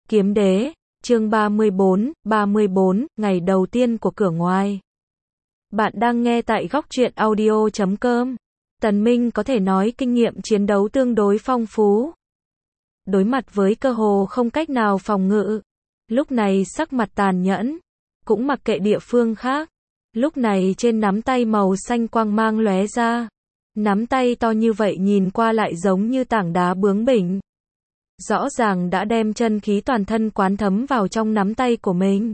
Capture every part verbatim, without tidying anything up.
Kiếm đế, chương ba mươi bốn, ba mươi bốn, ngày đầu tiên của cửa ngoài. Bạn đang nghe tại góc truyện audio chấm com. Tần Minh có thể nói kinh nghiệm chiến đấu tương đối phong phú. Đối mặt với cơ hồ không cách nào phòng ngự. Lúc này sắc mặt tàn nhẫn. Cũng mặc kệ địa phương khác. Lúc này trên nắm tay màu xanh quang mang lóe ra. Nắm tay to như vậy nhìn qua lại giống như tảng đá bướng bỉnh. Rõ ràng đã đem chân khí toàn thân quán thấm vào trong nắm tay của mình.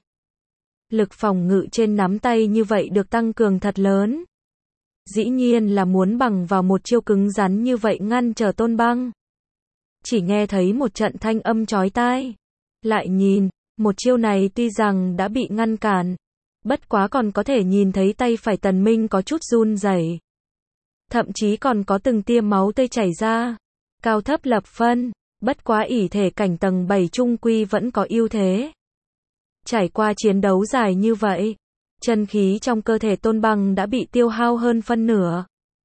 Lực phòng ngự trên nắm tay như vậy được tăng cường thật lớn. Dĩ nhiên là muốn bằng vào một chiêu cứng rắn như vậy ngăn trở Tôn Băng. Chỉ nghe thấy một trận thanh âm chói tai. Lại nhìn, một chiêu này tuy rằng đã bị ngăn cản. Bất quá còn có thể nhìn thấy tay phải Tần Minh có chút run rẩy. Thậm chí còn có từng tia máu tươi chảy ra. Cao thấp lập phân. Bất quá ỷ thể cảnh tầng bảy trung quy vẫn có ưu thế. Trải qua chiến đấu dài như vậy, chân khí trong cơ thể Tôn Băng đã bị tiêu hao hơn phân nửa.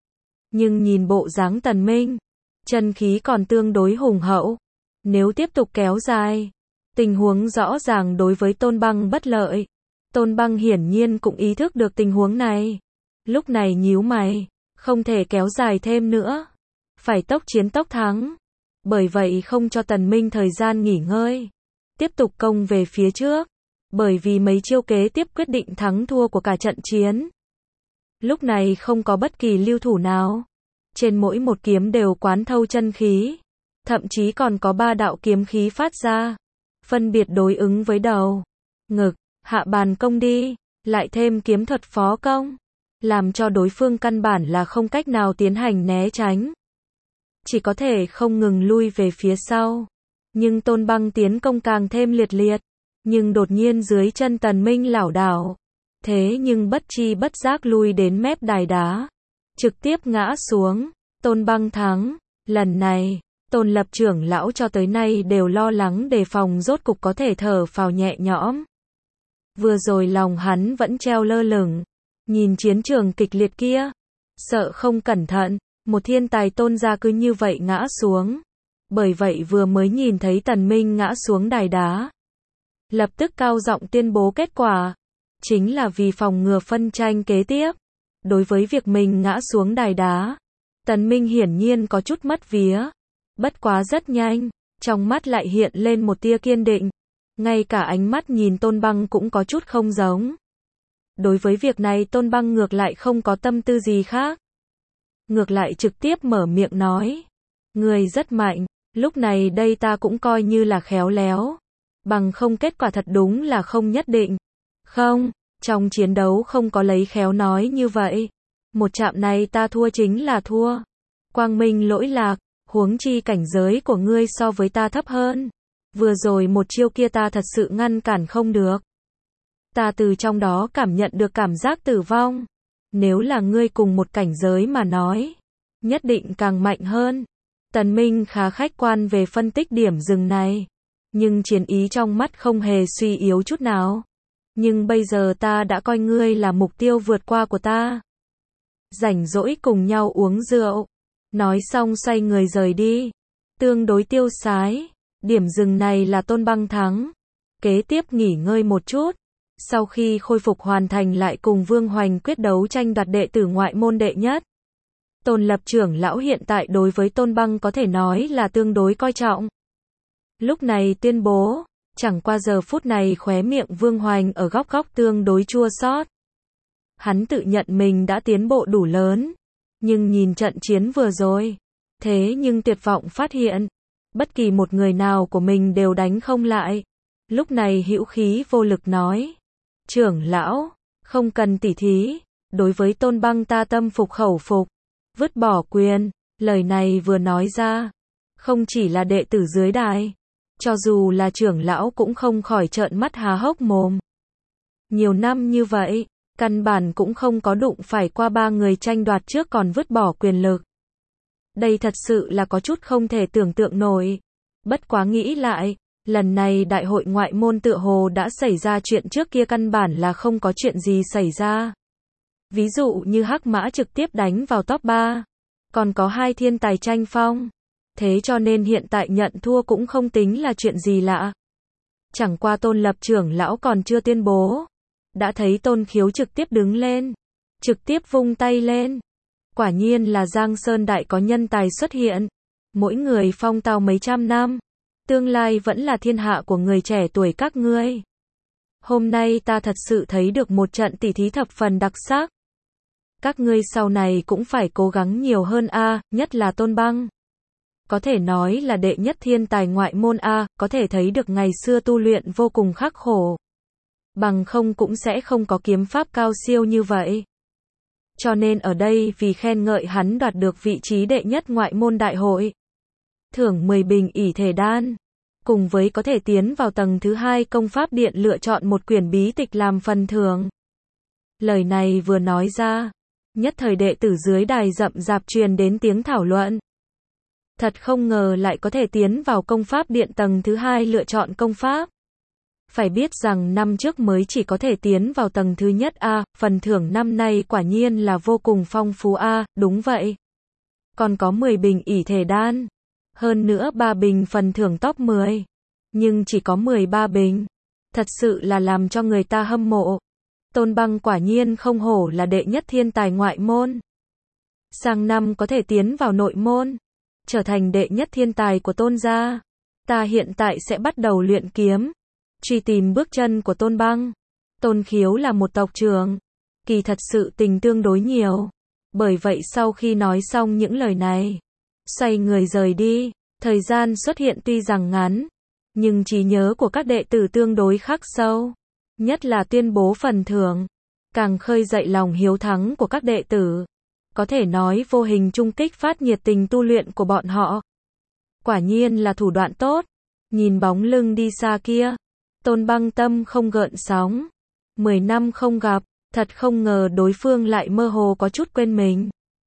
Nhưng nhìn bộ dáng Tần Minh, chân khí còn tương đối hùng hậu. Nếu tiếp tục kéo dài, tình huống rõ ràng đối với Tôn Băng bất lợi. Tôn Băng hiển nhiên cũng ý thức được tình huống này. Lúc này nhíu mày, không thể kéo dài thêm nữa. Phải tốc chiến tốc thắng. Bởi vậy không cho Tần Minh thời gian nghỉ ngơi. Tiếp tục công về phía trước. Bởi vì mấy chiêu kế tiếp quyết định thắng thua của cả trận chiến. Lúc này không có bất kỳ lưu thủ nào. Trên mỗi một kiếm đều quán thâu chân khí. Thậm chí còn có ba đạo kiếm khí phát ra. Phân biệt đối ứng với đầu, ngực, hạ bàn công đi. Lại thêm kiếm thuật phó công. Làm cho đối phương căn bản là không cách nào tiến hành né tránh. Chỉ có thể không ngừng lui về phía sau. Nhưng Tôn Băng tiến công càng thêm liệt liệt. Nhưng đột nhiên dưới chân Tần Minh lảo đảo. Thế nhưng bất chi bất giác lui đến mép đài đá. Trực tiếp ngã xuống. Tôn Băng thắng. Lần này, Tôn Lập trưởng lão cho tới nay đều lo lắng đề phòng rốt cục có thể thở phào nhẹ nhõm. Vừa rồi lòng hắn vẫn treo lơ lửng. Nhìn chiến trường kịch liệt kia. Sợ không cẩn thận. Một thiên tài Tôn gia cứ như vậy ngã xuống. Bởi vậy vừa mới nhìn thấy Tần Minh ngã xuống đài đá. Lập tức cao giọng tuyên bố kết quả. Chính là vì phòng ngừa phân tranh kế tiếp. Đối với việc mình ngã xuống đài đá. Tần Minh hiển nhiên có chút mất vía. Bất quá rất nhanh. Trong mắt lại hiện lên một tia kiên định. Ngay cả ánh mắt nhìn Tôn Băng cũng có chút không giống. Đối với việc này Tôn Băng ngược lại không có tâm tư gì khác. Ngược lại trực tiếp mở miệng nói. Người rất mạnh, lúc này đây ta cũng coi như là khéo léo. Bằng không kết quả thật đúng là không nhất định. Không, trong chiến đấu không có lấy khéo nói như vậy. Một chạm này ta thua chính là thua. Quang minh lỗi lạc, huống chi cảnh giới của ngươi so với ta thấp hơn. Vừa rồi một chiêu kia ta thật sự ngăn cản không được. Ta từ trong đó cảm nhận được cảm giác tử vong. Nếu là ngươi cùng một cảnh giới mà nói, nhất định càng mạnh hơn. Tần Minh khá khách quan về phân tích điểm dừng này. Nhưng chiến ý trong mắt không hề suy yếu chút nào. Nhưng bây giờ ta đã coi ngươi là mục tiêu vượt qua của ta. Rảnh rỗi cùng nhau uống rượu. Nói xong xoay người rời đi. Tương đối tiêu sái. Điểm dừng này là Tôn Băng thắng. Kế tiếp nghỉ ngơi một chút. Sau khi khôi phục hoàn thành lại cùng Vương Hoành quyết đấu tranh đoạt đệ tử ngoại môn đệ nhất. Tôn Lập trưởng lão hiện tại đối với Tôn Băng có thể nói là tương đối coi trọng. Lúc này tuyên bố, chẳng qua giờ phút này khóe miệng Vương Hoành ở góc góc tương đối chua xót. Hắn tự nhận mình đã tiến bộ đủ lớn. Nhưng nhìn trận chiến vừa rồi. Thế nhưng tuyệt vọng phát hiện. Bất kỳ một người nào của mình đều đánh không lại. Lúc này hữu khí vô lực nói. Trưởng lão, không cần tỉ thí, đối với Tôn Băng ta tâm phục khẩu phục, vứt bỏ quyền, lời này vừa nói ra, không chỉ là đệ tử dưới đài, cho dù là trưởng lão cũng không khỏi trợn mắt há hốc mồm. Nhiều năm như vậy, căn bản cũng không có đụng phải qua ba người tranh đoạt trước còn vứt bỏ quyền lực. Đây thật sự là có chút không thể tưởng tượng nổi. Bất quá nghĩ lại. Lần này đại hội ngoại môn tựa hồ đã xảy ra chuyện trước kia căn bản là không có chuyện gì xảy ra. Ví dụ như Hắc Mã trực tiếp đánh vào top ba. Còn có hai thiên tài tranh phong. Thế cho nên hiện tại nhận thua cũng không tính là chuyện gì lạ. Chẳng qua Tôn Lập trưởng lão còn chưa tuyên bố. Đã thấy Tôn Khiếu trực tiếp đứng lên. Trực tiếp vung tay lên. Quả nhiên là Giang Sơn đại có nhân tài xuất hiện. Mỗi người phong tao mấy trăm năm. Tương lai vẫn là thiên hạ của người trẻ tuổi các ngươi. Hôm nay ta thật sự thấy được một trận tỉ thí thập phần đặc sắc. Các ngươi sau này cũng phải cố gắng nhiều hơn a, nhất là Tôn Băng. Có thể nói là đệ nhất thiên tài ngoại môn a, có thể thấy được ngày xưa tu luyện vô cùng khắc khổ. Bằng không cũng sẽ không có kiếm pháp cao siêu như vậy. Cho nên ở đây vì khen ngợi hắn đoạt được vị trí đệ nhất ngoại môn đại hội. Thưởng mười bình ỷ thể đan. Cùng với có thể tiến vào tầng thứ hai công pháp điện lựa chọn một quyển bí tịch làm phần thưởng. Lời này vừa nói ra, nhất thời đệ tử dưới đài rậm rạp truyền đến tiếng thảo luận. Thật không ngờ lại có thể tiến vào công pháp điện tầng thứ hai lựa chọn công pháp. Phải biết rằng năm trước mới chỉ có thể tiến vào tầng thứ nhất a, phần thưởng năm nay quả nhiên là vô cùng phong phú a, đúng vậy. Còn có mười bình ỷ thể đan. Hơn nữa ba bình phần thưởng top mười. Nhưng chỉ có mười ba bình. Thật sự là làm cho người ta hâm mộ. Tôn Băng quả nhiên không hổ là đệ nhất thiên tài ngoại môn. Sang năm có thể tiến vào nội môn. Trở thành đệ nhất thiên tài của Tôn gia. Ta hiện tại sẽ bắt đầu luyện kiếm. Truy tìm bước chân của Tôn Băng. Tôn Khiếu là một tộc trưởng. Kỳ thật sự tình tương đối nhiều. Bởi vậy sau khi nói xong những lời này, xoay người rời đi. Thời gian xuất hiện tuy rằng ngắn, nhưng trí nhớ của các đệ tử tương đối khắc sâu. Nhất là tuyên bố phần thưởng, càng khơi dậy lòng hiếu thắng của các đệ tử. Có thể nói vô hình trung kích phát nhiệt tình tu luyện của bọn họ. Quả nhiên là thủ đoạn tốt. Nhìn bóng lưng đi xa kia, Tôn Băng tâm không gợn sóng. Mười năm không gặp, thật không ngờ đối phương lại mơ hồ có chút quên mình.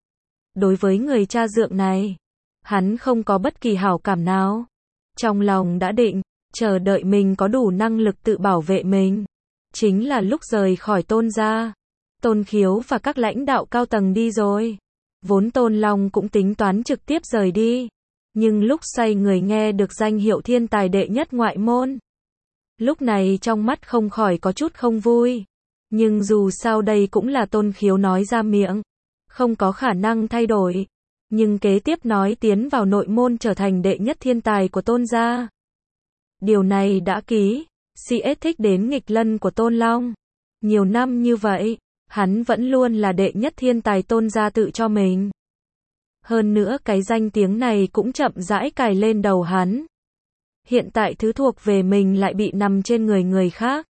Đối với người cha dượng này, hắn không có bất kỳ hảo cảm nào. Trong lòng đã định, chờ đợi mình có đủ năng lực tự bảo vệ mình. Chính là lúc rời khỏi Tôn gia. Tôn Khiếu và các lãnh đạo cao tầng đi rồi. Vốn Tôn Long cũng tính toán trực tiếp rời đi. Nhưng lúc xoay người nghe được danh hiệu thiên tài đệ nhất ngoại môn. Lúc này trong mắt không khỏi có chút không vui. Nhưng dù sao đây cũng là Tôn Khiếu nói ra miệng. Không có khả năng thay đổi. Nhưng kế tiếp nói tiến vào nội môn trở thành đệ nhất thiên tài của Tôn gia. Điều này đã ký. xê ét thích đến nghịch lân của Tôn Long. Nhiều năm như vậy, hắn vẫn luôn là đệ nhất thiên tài Tôn gia tự cho mình. Hơn nữa cái danh tiếng này cũng chậm rãi cài lên đầu hắn. Hiện tại thứ thuộc về mình lại bị nằm trên người người khác.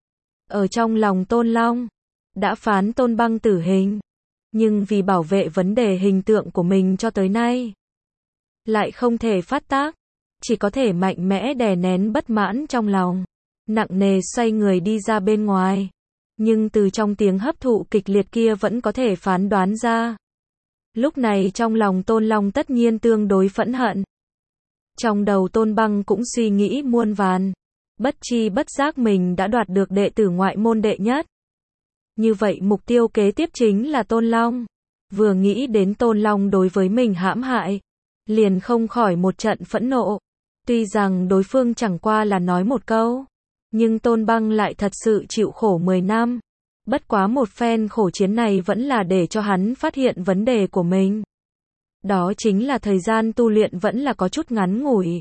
Ở trong lòng Tôn Long, đã phán Tôn Băng tử hình. Nhưng vì bảo vệ vấn đề hình tượng của mình cho tới nay, lại không thể phát tác. Chỉ có thể mạnh mẽ đè nén bất mãn trong lòng. Nặng nề xoay người đi ra bên ngoài. Nhưng từ trong tiếng hấp thụ kịch liệt kia vẫn có thể phán đoán ra. Lúc này trong lòng Tôn Long tất nhiên tương đối phẫn hận. Trong đầu Tôn Băng cũng suy nghĩ muôn vàn. Bất chi bất giác mình đã đoạt được đệ tử ngoại môn đệ nhất. Như vậy mục tiêu kế tiếp chính là Tôn Long. Vừa nghĩ đến Tôn Long đối với mình hãm hại, liền không khỏi một trận phẫn nộ. Tuy rằng đối phương chẳng qua là nói một câu, nhưng Tôn Băng lại thật sự chịu khổ mười năm. Bất quá một phen khổ chiến này vẫn là để cho hắn phát hiện vấn đề của mình. Đó chính là thời gian tu luyện vẫn là có chút ngắn ngủi.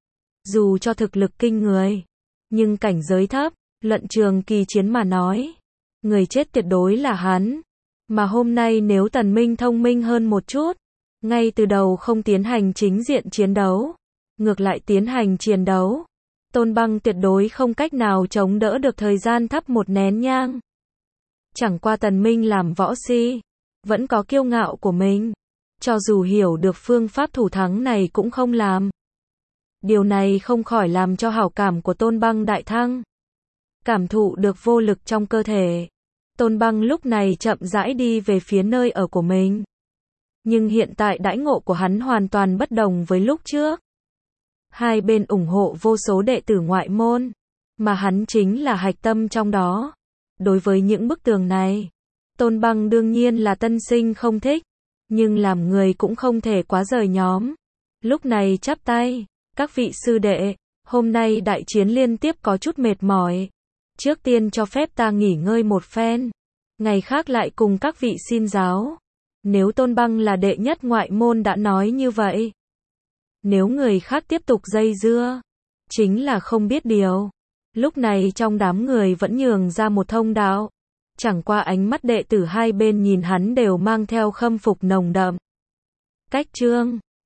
Dù cho thực lực kinh người, nhưng cảnh giới thấp, luận trường kỳ chiến mà nói, người chết tuyệt đối là hắn. Mà hôm nay nếu Tần Minh thông minh hơn một chút, ngay từ đầu không tiến hành chính diện chiến đấu, ngược lại tiến hành chiến đấu, Tôn Băng tuyệt đối không cách nào chống đỡ được thời gian thắp một nén nhang. Chẳng qua Tần Minh làm võ si, vẫn có kiêu ngạo của mình. Cho dù hiểu được phương pháp thủ thắng này cũng không làm. Điều này không khỏi làm cho hảo cảm của Tôn Băng đại thăng. Cảm thụ được vô lực trong cơ thể. Tôn Băng lúc này chậm rãi đi về phía nơi ở của mình. Nhưng hiện tại đãi ngộ của hắn hoàn toàn bất đồng với lúc trước. Hai bên ủng hộ vô số đệ tử ngoại môn, mà hắn chính là hạch tâm trong đó. Đối với những bức tường này, Tôn Băng đương nhiên là tân sinh không thích, nhưng làm người cũng không thể quá rời nhóm. Lúc này chắp tay, các vị sư đệ, Hôm nay đại chiến liên tiếp có chút mệt mỏi. Trước tiên cho phép ta nghỉ ngơi một phen. Ngày khác lại cùng các vị xin giáo. Nếu Tôn Băng là đệ nhất ngoại môn đã nói như vậy. Nếu người khác tiếp tục dây dưa, chính là không biết điều. Lúc này trong đám người vẫn nhường ra một thông đạo. Chẳng qua ánh mắt đệ tử hai bên nhìn hắn đều mang theo khâm phục nồng đậm. Cách trương